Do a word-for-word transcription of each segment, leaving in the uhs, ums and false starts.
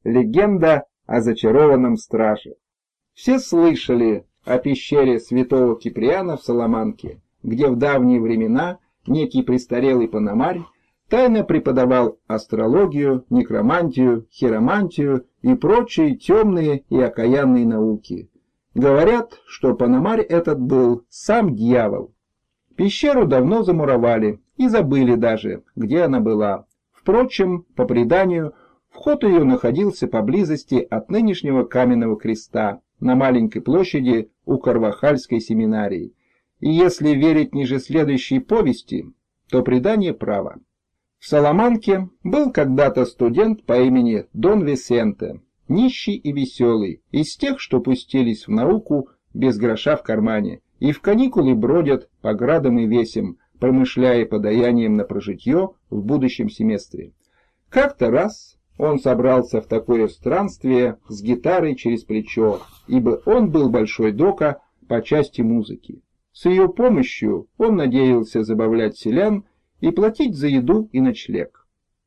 Легенда о зачарованном страже. Все слышали о пещере святого Киприана в Саламанке, где в давние времена некий престарелый пономарь тайно преподавал астрологию, некромантию, хиромантию и прочие темные и окаянные науки. Говорят, что пономарь этот был сам дьявол. Пещеру давно замуровали и забыли даже, где она была. Впрочем, по преданию, вход ее находился поблизости от нынешнего каменного креста на маленькой площади у Карвахальской семинарии. И если верить ниже следующей повести, то предание право. В Саламанке был когда-то студент по имени Дон Висенте, нищий и веселый, из тех, что пустились в науку без гроша в кармане, и в каникулы бродят по градам и весям, промышляя подаянием на прожитье в будущем семестре. Как-то раз он собрался в такое странствие с гитарой через плечо, ибо он был большой дока по части музыки. С ее помощью он надеялся забавлять селян и платить за еду и ночлег.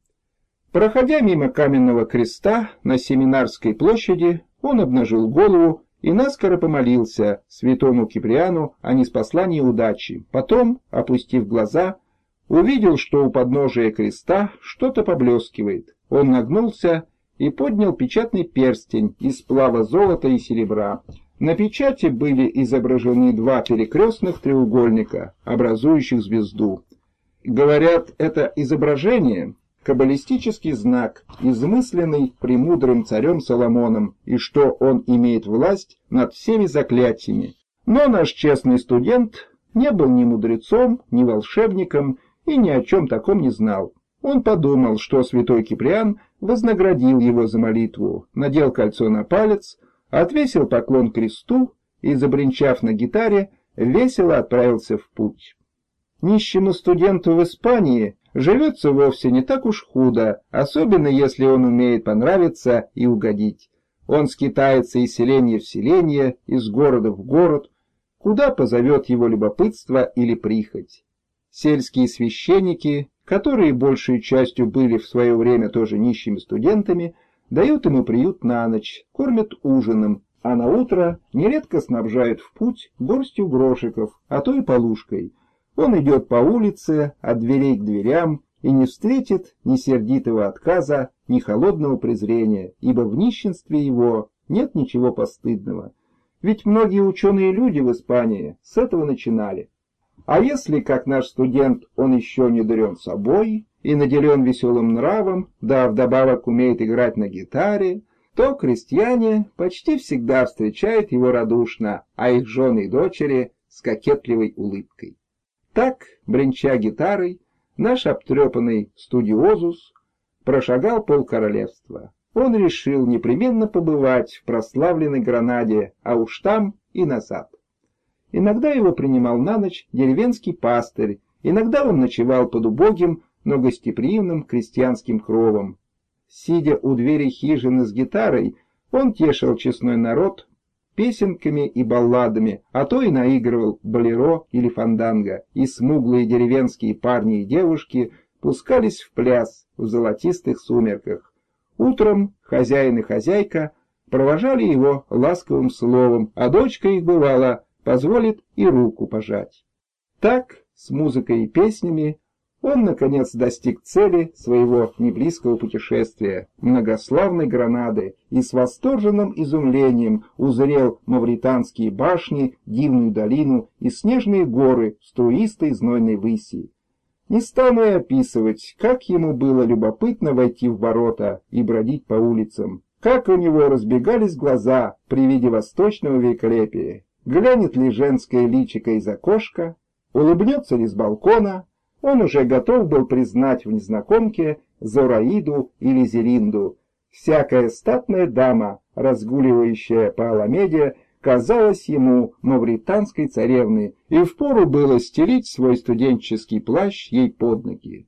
Проходя мимо каменного креста на Семинарской площади, он обнажил голову и наскоро помолился святому Киприану о ниспослании удачи. Потом, опустив глаза, увидел, что у подножия креста что-то поблескивает. Он нагнулся и поднял печатный перстень из сплава золота и серебра. На печати были изображены два перекрестных треугольника, образующих звезду. Говорят, это изображение — каббалистический знак, измысленный премудрым царем Соломоном, и что он имеет власть над всеми заклятиями. Но наш честный студент не был ни мудрецом, ни волшебником и ни о чем таком не знал. Он подумал, что святой Киприан вознаградил его за молитву, надел кольцо на палец, отвесил поклон кресту и, забринчав на гитаре, весело отправился в путь. Нищему студенту в Испании живется вовсе не так уж худо, особенно если он умеет понравиться и угодить. Он скитается из селения в селение, из города в город, куда позовет его любопытство или прихоть. Сельские священники, которые большей частью были в свое время тоже нищими студентами, дают ему приют на ночь, кормят ужином, а на утро нередко снабжают в путь горстью грошиков, а то и полушкой. Он идет по улице от дверей к дверям и не встретит ни сердитого отказа, ни холодного презрения, ибо в нищенстве его нет ничего постыдного. Ведь многие ученые люди в Испании с этого начинали. А если, как наш студент, он еще не дурен собой и наделен веселым нравом, да вдобавок умеет играть на гитаре, то крестьяне почти всегда встречают его радушно, а их жены и дочери с кокетливой улыбкой. Так, бренча гитарой, наш обтрепанный студиозус прошагал полкоролевства. Он решил непременно побывать в прославленной Гранаде, а уж там и назад. Иногда его принимал на ночь деревенский пастырь, иногда он ночевал под убогим, но гостеприимным крестьянским кровом. Сидя у двери хижины с гитарой, он тешил честной народ песенками и балладами, а то и наигрывал болеро или фанданго, и смуглые деревенские парни и девушки пускались в пляс в золотистых сумерках. Утром хозяин и хозяйка провожали его ласковым словом, а дочка их, бывало, позволит и руку пожать. Так, с музыкой и песнями, он, наконец, достиг цели своего неблизкого путешествия, многославной Гранады, и с восторженным изумлением узрел мавританские башни, дивную долину и снежные горы струистой знойной выси. Не стану я описывать, как ему было любопытно войти в ворота и бродить по улицам, как у него разбегались глаза при виде восточного великолепия. Глянет ли женское личико из окошка, улыбнется ли с балкона, он уже готов был признать в незнакомке Зораиду или Зеринду. Всякая статная дама, разгуливающая по Аламеде, казалась ему мавританской царевной, и впору было стелить свой студенческий плащ ей под ноги.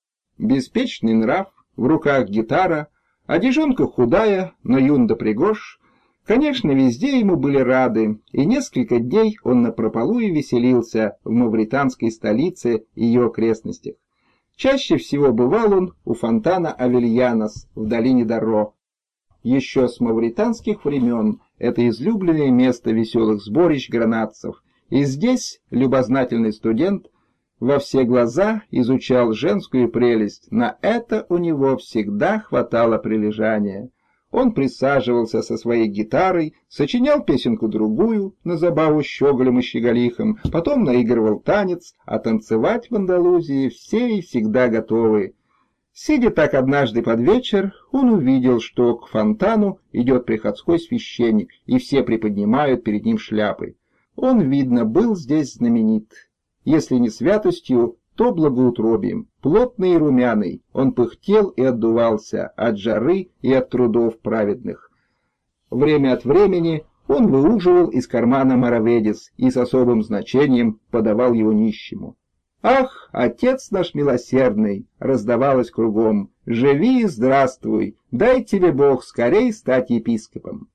Беспечный нрав, в руках гитара, одежонка худая, но юн да пригож. Конечно, везде ему были рады, и несколько дней он напропалу и веселился в мавританской столице и ее окрестностях. Чаще всего бывал он у фонтана Авельянос в долине Дарро. Еще с мавританских времен это излюбленное место веселых сборищ гранадцев, и здесь любознательный студент во все глаза изучал женскую прелесть, на это у него всегда хватало прилежания. Он присаживался со своей гитарой, сочинял песенку-другую на забаву щеголем и щеголихом, потом наигрывал танец, а танцевать в Андалузии все и всегда готовы. Сидя так однажды под вечер, он увидел, что к фонтану идет приходской священник, и все приподнимают перед ним шляпы. Он, видно, был здесь знаменит. Если не святостью, то благоутробием. Плотный и румяный, он пыхтел и отдувался от жары и от трудов праведных. Время от времени он выуживал из кармана мараведис и с особым значением подавал его нищему. «Ах, отец наш милосердный!» — раздавалось кругом. «Живи и здравствуй! Дай тебе Бог скорей стать епископом!»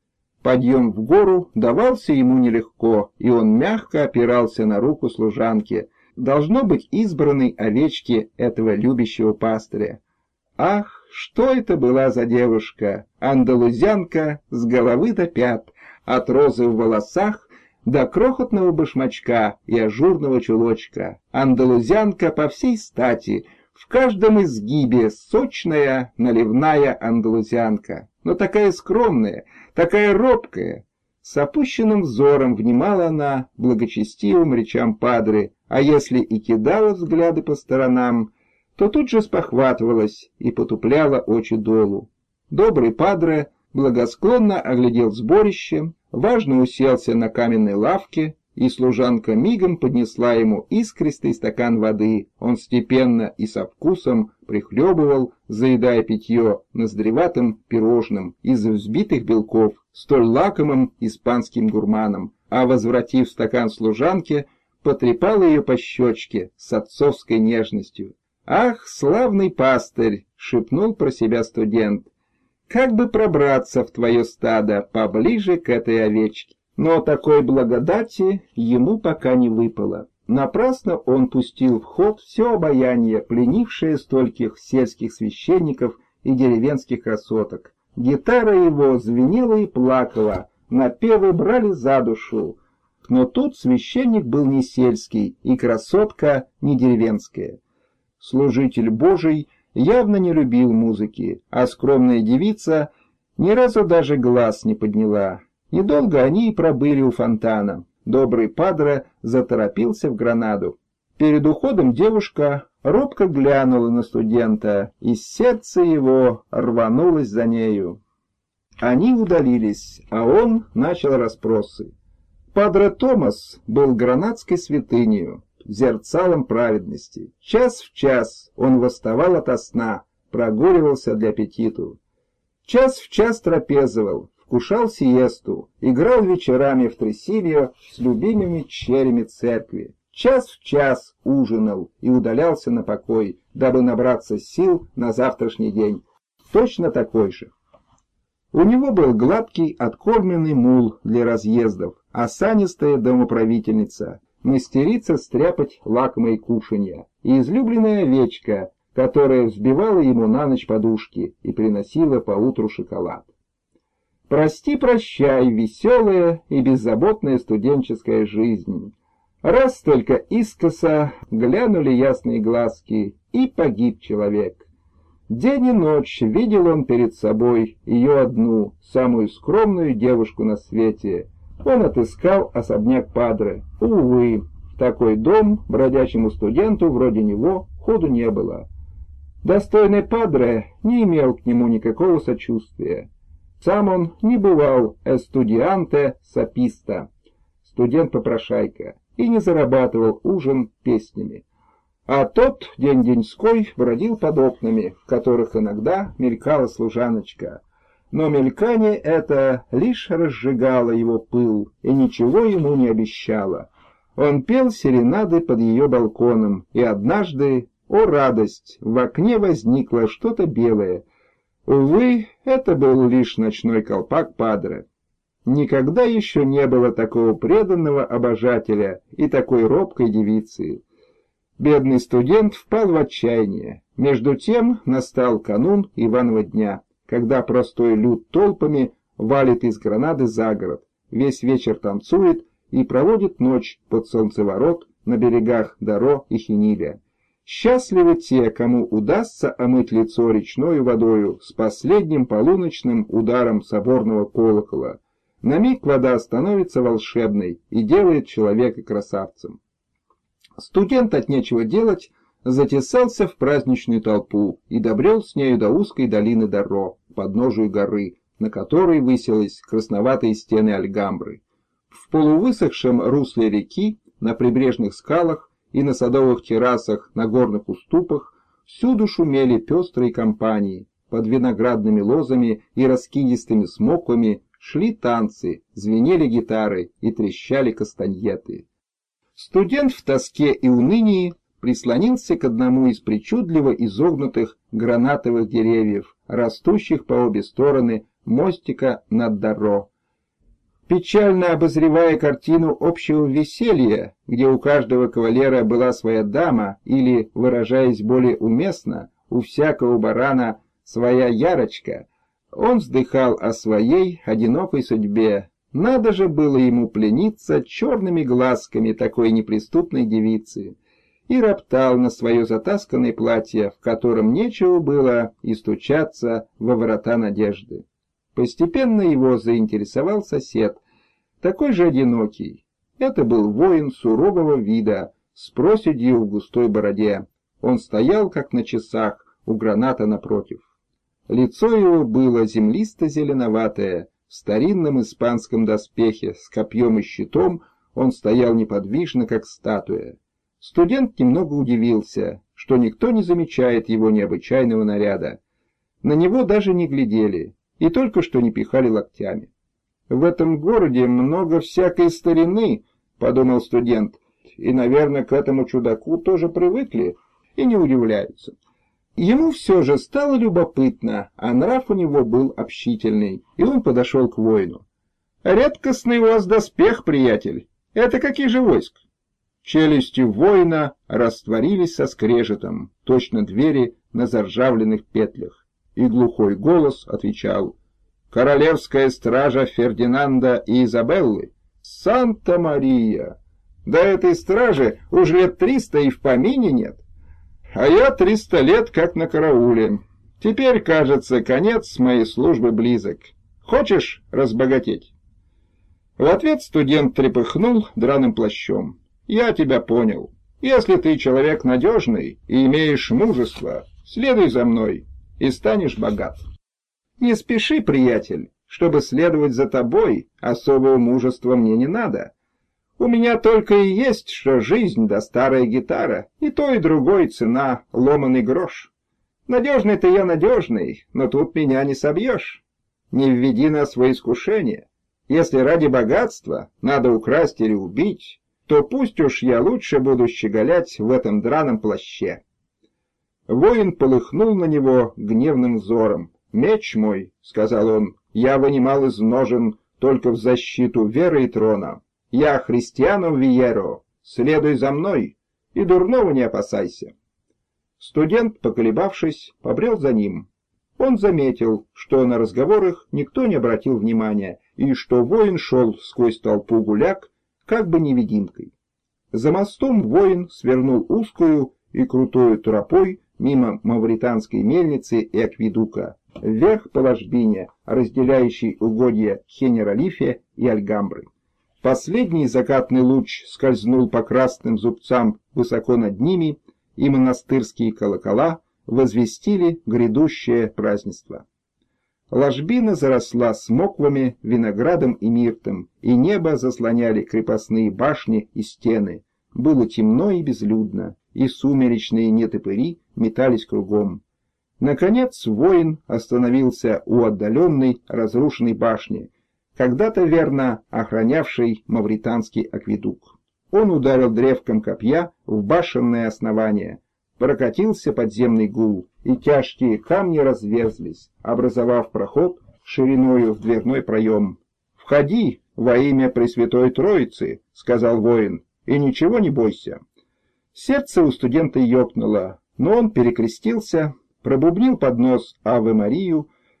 Подъем в гору давался ему нелегко, и он мягко опирался на руку служанки, должно быть избранной овечки этого любящего пастыря. Ах, что это была за девушка! Андалузянка с головы до пят, от розы в волосах до крохотного башмачка и ажурного чулочка. Андалузянка по всей стати, в каждом изгибе сочная, наливная андалузянка, но такая скромная, такая робкая. С опущенным взором внимала она благочестивым речам падре, а если и кидала взгляды по сторонам, то тут же спохватывалась и потупляла очи долу. Добрый падре благосклонно оглядел сборище, важно уселся на каменной лавке, и служанка мигом поднесла ему искристый стакан воды. Он степенно и со вкусом прихлебывал, заедая питье ноздреватым пирожным из взбитых белков, столь лакомым испанским гурманом, а, возвратив стакан служанке, потрепал ее по щечке с отцовской нежностью. «Ах, славный пастырь!» — шепнул про себя студент. «Как бы пробраться в твое стадо поближе к этой овечке?» Но такой благодати ему пока не выпало. Напрасно он пустил в ход все обаяние, пленившее стольких сельских священников и деревенских красоток. Гитара его звенела и плакала, напевы брали за душу. Но тут священник был не сельский, и красотка не деревенская. Служитель Божий явно не любил музыки, а скромная девица ни разу даже глаз не подняла. Недолго они и пробыли у фонтана. Добрый падре заторопился в Гранаду. Перед уходом девушка робко глянула на студента, и сердце его рванулось за нею. Они удалились, а он начал расспросы. Падре Томас был гранадской святынею, зерцалом праведности. Час в час он восставал ото сна, прогуливался для аппетиту. Час в час трапезовал, вкушал сиесту, играл вечерами в тресильо с любимыми черями церкви. Час в час ужинал и удалялся на покой, дабы набраться сил на завтрашний день. Точно такой же. У него был гладкий, откормленный мул для разъездов, осанистая домоправительница, мастерица стряпать лакомые кушанья и излюбленная овечка, которая взбивала ему на ночь подушки и приносила поутру шоколад. Прости-прощай, веселая и беззаботная студенческая жизнь. Раз только искоса глянули ясные глазки, и погиб человек. День и ночь видел он перед собой ее одну, самую скромную девушку на свете. Он отыскал особняк падре. Увы, в такой дом бродячему студенту вроде него ходу не было. Достойный падре не имел к нему никакого сочувствия. Сам он не бывал эстудианте саписта, студент-попрошайка, и не зарабатывал ужин песнями. А тот день-деньской бродил под окнами, в которых иногда мелькала служаночка. Но мелькание это лишь разжигало его пыл и ничего ему не обещало. Он пел серенады под ее балконом, и однажды, о радость, в окне возникло что-то белое. Увы, это был лишь ночной колпак падре. Никогда еще не было такого преданного обожателя и такой робкой девицы. Бедный студент впал в отчаяние. Между тем настал канун Иванова дня. когда простой люд толпами валит из Гранады за город, весь вечер танцует и проводит ночь под солнцеворот на берегах Доро и Хениля. Счастливы те, кому удастся омыть лицо речною водою с последним полуночным ударом соборного колокола. На миг вода становится волшебной и делает человека красавцем. Студент от нечего делать затесался в праздничную толпу и добрел с нею до узкой долины Доро, к подножию горы, на которой высились красноватые стены Альгамбры. В полувысохшем русле реки, на прибрежных скалах и на садовых террасах на горных уступах всюду шумели пестрые компании, под виноградными лозами и раскидистыми смоквами шли танцы, звенели гитары и трещали кастаньеты. Студент в тоске и унынии прислонился к одному из причудливо изогнутых гранатовых деревьев, растущих по обе стороны мостика над Доро. Печально обозревая картину общего веселья, где у каждого кавалера была своя дама, или, выражаясь более уместно, у всякого барана своя ярочка, он вздыхал о своей одинокой судьбе. Надо же было ему плениться черными глазками такой неприступной девицы, и роптал на свое затасканное платье, в котором нечего было и стучаться во врата надежды. Постепенно его заинтересовал сосед, такой же одинокий. Это был воин сурового вида, с проседью в густой бороде. Он стоял, как на часах, у граната напротив. Лицо его было землисто-зеленоватое, в старинном испанском доспехе, с копьем и щитом он стоял неподвижно, как статуя. Студент немного удивился, что никто не замечает его необычайного наряда. На него даже не глядели, и только что не пихали локтями. «В этом городе много всякой старины», — подумал студент, «и, наверное, к этому чудаку тоже привыкли и не удивляются». Ему все же стало любопытно, а нрав у него был общительный, и он подошел к воину. «Редкостный у вас доспех, приятель. Это какие же войск?» Челюсти воина растворились со скрежетом, точно двери на заржавленных петлях, и глухой голос отвечал: «Королевская стража Фердинанда и Изабеллы? Санта-Мария! Да этой стражи уж лет триста и в помине нет. А я триста лет как на карауле. Теперь, кажется, конец моей службы близок. Хочешь разбогатеть?» В ответ студент трепыхнул драным плащом. «Я тебя понял. Если ты человек надежный и имеешь мужество, следуй за мной и станешь богат». «Не спеши, приятель, чтобы следовать за тобой, особого мужества мне не надо. У меня только и есть, что жизнь да старая гитара, и то и другой цена ломаный грош. Надежный-то я надежный, но тут меня не собьешь. Не введи нас во искушение. Если ради богатства надо украсть или убить, то пусть уж я лучше буду щеголять в этом драном плаще». Воин полыхнул на него гневным взором. «Меч мой, — сказал он, — я вынимал из ножен только в защиту веры и трона. Я христиану Виеро, следуй за мной и дурного не опасайся». Студент, поколебавшись, побрел за ним. Он заметил, что на разговорах никто не обратил внимания, и что воин шел сквозь толпу гуляк, как бы невидимкой. За мостом воин свернул узкую и крутую тропой мимо мавританской мельницы и акведука, вверх по ложбине, разделяющей угодья Хенералифе и Альгамбры. Последний закатный луч скользнул по красным зубцам высоко над ними, и монастырские колокола возвестили грядущее празднество. Ложбина заросла смоквами, виноградом и миртом, и небо заслоняли крепостные башни и стены. Было темно и безлюдно, и сумеречные нетопыри метались кругом. Наконец воин остановился у отдаленной разрушенной башни, когда-то верно охранявшей мавританский акведук. Он ударил древком копья в башенное основание. Прокатился подземный гул, и тяжкие камни разверзлись, образовав проход шириною в дверной проем. «Входи во имя Пресвятой Троицы», — сказал воин, — «и ничего не бойся». Сердце у студента ёкнуло, но он перекрестился, пробубнил под нос Аве Марию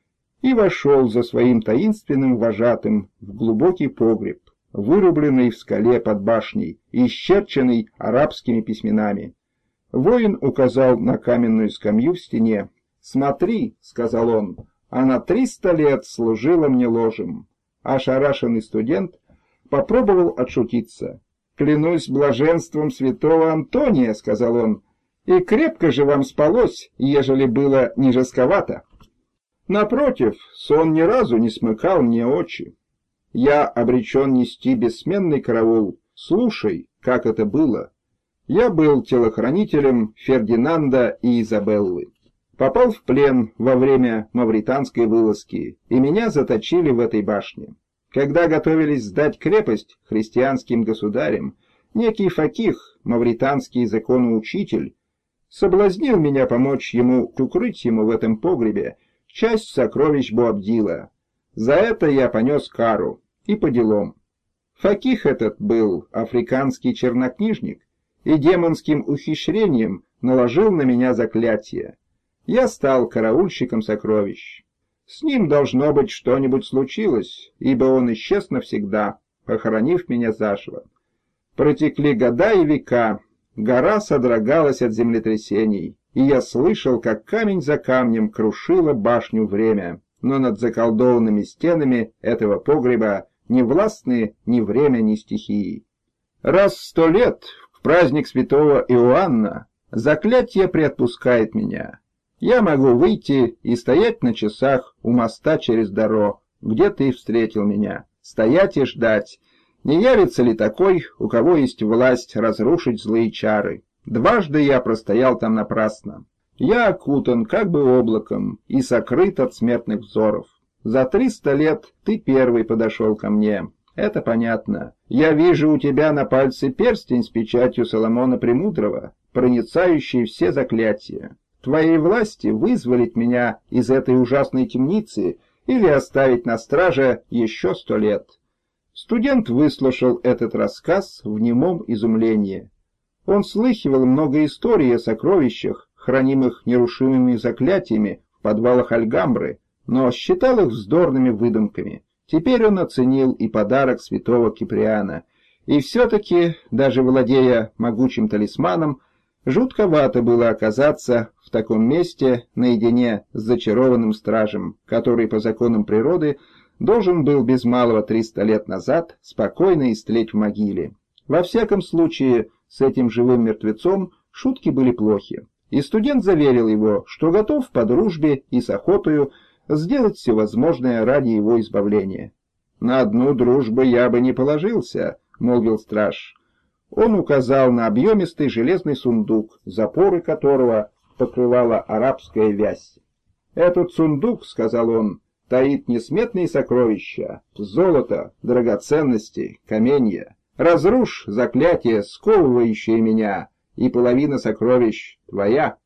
и вошел за своим таинственным вожатым в глубокий погреб, вырубленный в скале под башней и исчерченный арабскими письменами. Воин указал на каменную скамью в стене. «Смотри», — сказал он, — «она триста лет служила мне ложем». Ошарашенный студент попробовал отшутиться. «Клянусь блаженством святого Антония», — сказал он, — «и крепко же вам спалось, ежели было не жестковато». Напротив, сон ни разу не смыкал мне очи. Я обречен нести бессменный караул. Слушай, как это было. Я был телохранителем Фердинанда и Изабеллы. Попал в плен во время мавританской вылазки, и меня заточили в этой башне. Когда готовились сдать крепость христианским государям, некий факих, мавританский законоучитель, соблазнил меня помочь ему укрыть ему в этом погребе часть сокровищ Боабдила. За это я понес кару, и по делам. Факих этот был африканский чернокнижник, и демонским ухищрением наложил на меня заклятие. Я стал караульщиком сокровищ. С ним, должно быть, что-нибудь случилось, ибо он исчез навсегда, похоронив меня заживо. Протекли года и века, гора содрогалась от землетрясений, и я слышал, как камень за камнем крушило башню время, но над заколдованными стенами этого погреба не властны ни время, ни стихии. Раз в сто лет, в праздник святого Иоанна, заклятие приотпускает меня. Я могу выйти и стоять на часах у моста через Доро, где ты встретил меня, стоять и ждать, не явится ли такой, у кого есть власть разрушить злые чары. Дважды я простоял там напрасно. Я окутан как бы облаком и сокрыт от смертных взоров. За триста лет ты первый подошел ко мне. Это понятно. Я вижу у тебя на пальце перстень с печатью Соломона Премудрого, проницающий все заклятия. Твоей власти вызволить меня из этой ужасной темницы или оставить на страже еще сто лет. Студент выслушал этот рассказ в немом изумлении. Он слыхивал много историй о сокровищах, хранимых нерушимыми заклятиями в подвалах Альгамбры, но считал их вздорными выдумками. Теперь он оценил и подарок святого Киприана, и все-таки, даже владея могучим талисманом, жутковато было оказаться в таком месте наедине с зачарованным стражем, который по законам природы должен был без малого триста лет назад спокойно истлеть в могиле. Во всяком случае, с этим живым мертвецом шутки были плохи, и студент заверил его, что готов по дружбе и с охотою сделать все возможное ради его избавления. «На одну дружбу я бы не положился», — молвил страж. Он указал на объемистый железный сундук, запоры которого покрывала арабская вязь. «Этот сундук, — сказал он, — таит несметные сокровища, золото, драгоценности, каменья. Разрушь заклятие, сковывающее меня, и половина сокровищ твоя».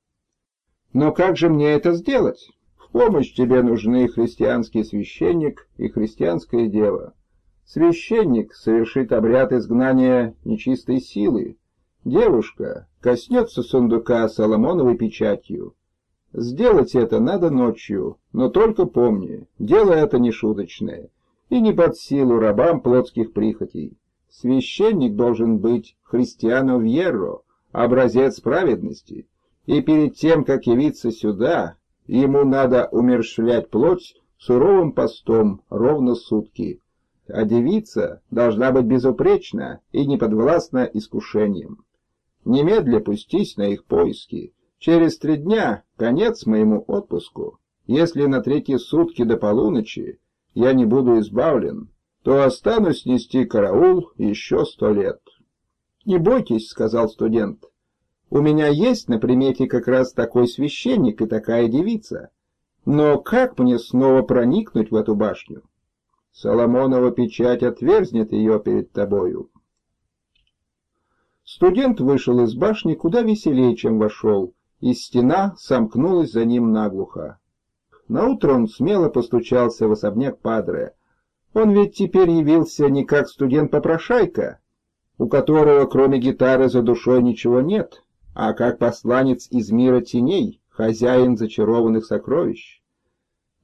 «Но как же мне это сделать? В помощь тебе нужны христианский священник и христианское дело. Священник совершит обряд изгнания нечистой силы. Девушка коснется сундука Соломоновой печатью. Сделать это надо ночью, но только помни, дело это не шуточное и не под силу рабам плотских прихотей. Священник должен быть христиано вьерро, образец праведности, и перед тем, как явиться сюда, ему надо умерщвлять плоть суровым постом ровно сутки, а девица должна быть безупречна и не подвластна искушениям. Немедля пустись на их поиски. Через три дня конец моему отпуску. Если на третьи сутки до полуночи я не буду избавлен, то останусь нести караул еще сто лет. «Не бойтесь, — сказал студент, — у меня есть на примете как раз такой священник и такая девица. Но как мне снова проникнуть в эту башню? Соломонова печать отверзнет ее перед тобою». Студент вышел из башни куда веселее, чем вошел, и стена сомкнулась за ним наглухо. Наутро он смело постучался в особняк падре. Он ведь теперь явился не как студент-попрошайка, у которого кроме гитары за душой ничего нет, а как посланец из мира теней, хозяин зачарованных сокровищ.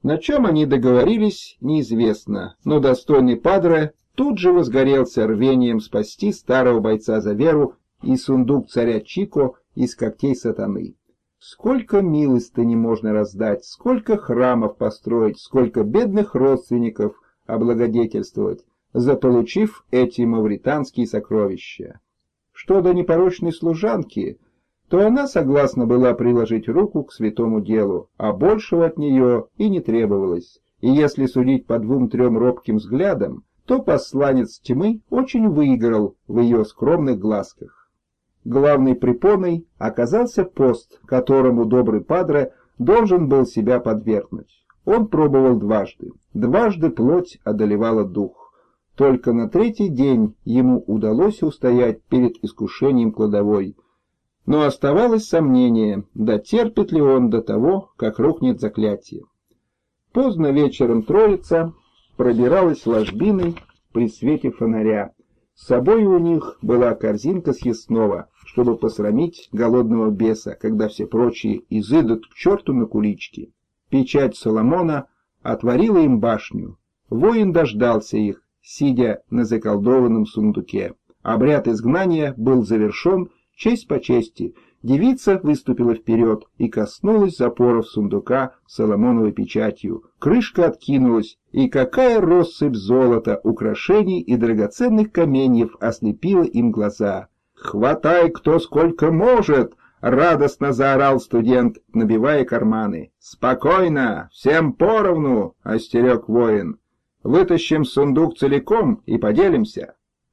На чем они договорились, неизвестно, но достойный падре тут же возгорелся рвением спасти старого бойца за веру и сундук царя Чико из когтей сатаны. Сколько милостыни можно раздать, сколько храмов построить, сколько бедных родственников облагодетельствовать, заполучив эти мавританские сокровища. Что до непорочной служанки, то она согласна была приложить руку к святому делу, а большего от нее и не требовалось. И если судить по двум-трем робким взглядам, то посланец тьмы очень выиграл в ее скромных глазках. Главной препоной оказался пост, которому добрый падре должен был себя подвергнуть. Он пробовал дважды. Дважды плоть одолевала дух. Только на третий день ему удалось устоять перед искушением кладовой. Но оставалось сомнение, дотерпит ли он до того, как рухнет заклятие. Поздно вечером троица пробиралась ложбиной при свете фонаря. С собой у них была корзинка съестного, чтобы посрамить голодного беса, когда все прочие изыдут к черту на кулички. Печать Соломона отворила им башню. Воин дождался их, сидя на заколдованном сундуке. Обряд изгнания был завершен честь по чести. Девица выступила вперед и коснулась запоров сундука Соломоновой печатью. Крышка откинулась, и какая россыпь золота, украшений и драгоценных каменьев ослепила им глаза. «Хватай, кто сколько может!» — радостно заорал студент, набивая карманы. «Спокойно, всем поровну!» — остерег воин. «Вытащим сундук целиком и поделимся».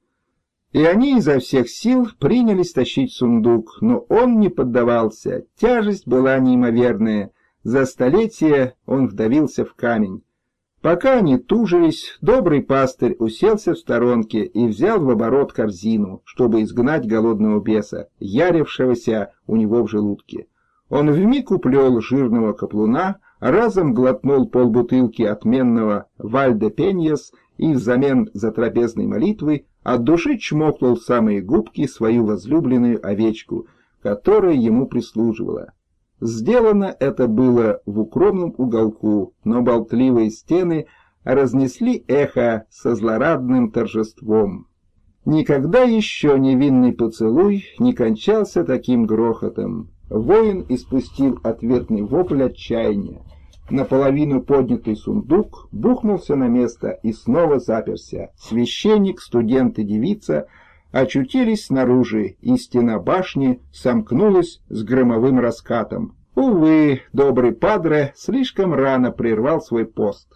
И они изо всех сил принялись тащить сундук, но он не поддавался, тяжесть была неимоверная, за столетия он вдавился в камень. Пока они тужились, добрый пастырь уселся в сторонке и взял в оборот корзину, чтобы изгнать голодного беса, ярившегося у него в желудке. Он вмиг уплел жирного каплуна, разом глотнул полбутылки отменного Вальдепеньяс и взамен за трапезной молитвы от души чмокнул в самые губки свою возлюбленную овечку, которая ему прислуживала. Сделано это было в укромном уголку, но болтливые стены разнесли эхо со злорадным торжеством. Никогда еще невинный поцелуй не кончался таким грохотом. Воин испустил ответный вопль отчаяния. Наполовину поднятый сундук бухнулся на место и снова заперся. Священник, студент и девица очутились снаружи, и стена башни сомкнулась с громовым раскатом. Увы, добрый падре слишком рано прервал свой пост.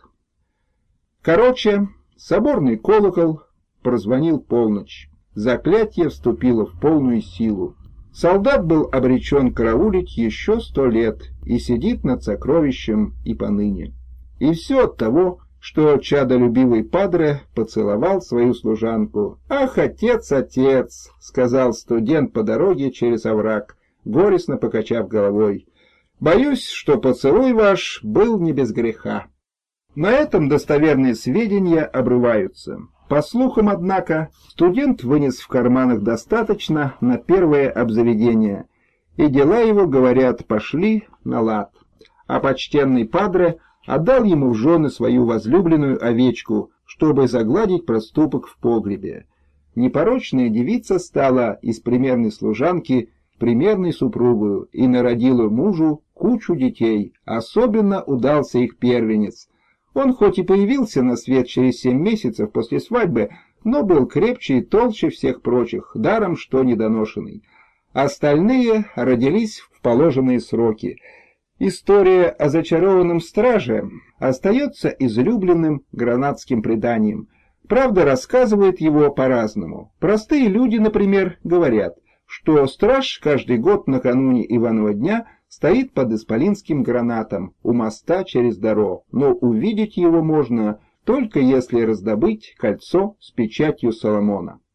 Короче, соборный колокол прозвонил полночь. Заклятие вступило в полную силу. Солдат был обречен караулить еще сто лет и сидит над сокровищем и поныне. И все от того, что чадолюбивый падре поцеловал свою служанку. «Ах, отец, отец!» — сказал студент по дороге через овраг, горестно покачав головой. «Боюсь, что поцелуй ваш был не без греха». На этом достоверные сведения обрываются. По слухам, однако, студент вынес в карманах достаточно на первое обзаведение, и дела его, говорят, пошли на лад. А почтенный падре отдал ему в жены свою возлюбленную овечку, чтобы загладить проступок в погребе. Непорочная девица стала из примерной служанки примерной супругою и народила мужу кучу детей. Особенно удался их первенец. Он хоть и появился на свет через семь месяцев после свадьбы, но был крепче и толще всех прочих, даром что недоношенный. Остальные родились в положенные сроки. История о зачарованном страже остается излюбленным гранадским преданием. Правда, рассказывает его по-разному. Простые люди, например, говорят, что страж каждый год накануне Иванова дня стоит под исполинским гранатом у моста через Даро, но увидеть его можно только если раздобыть кольцо с печатью Соломона.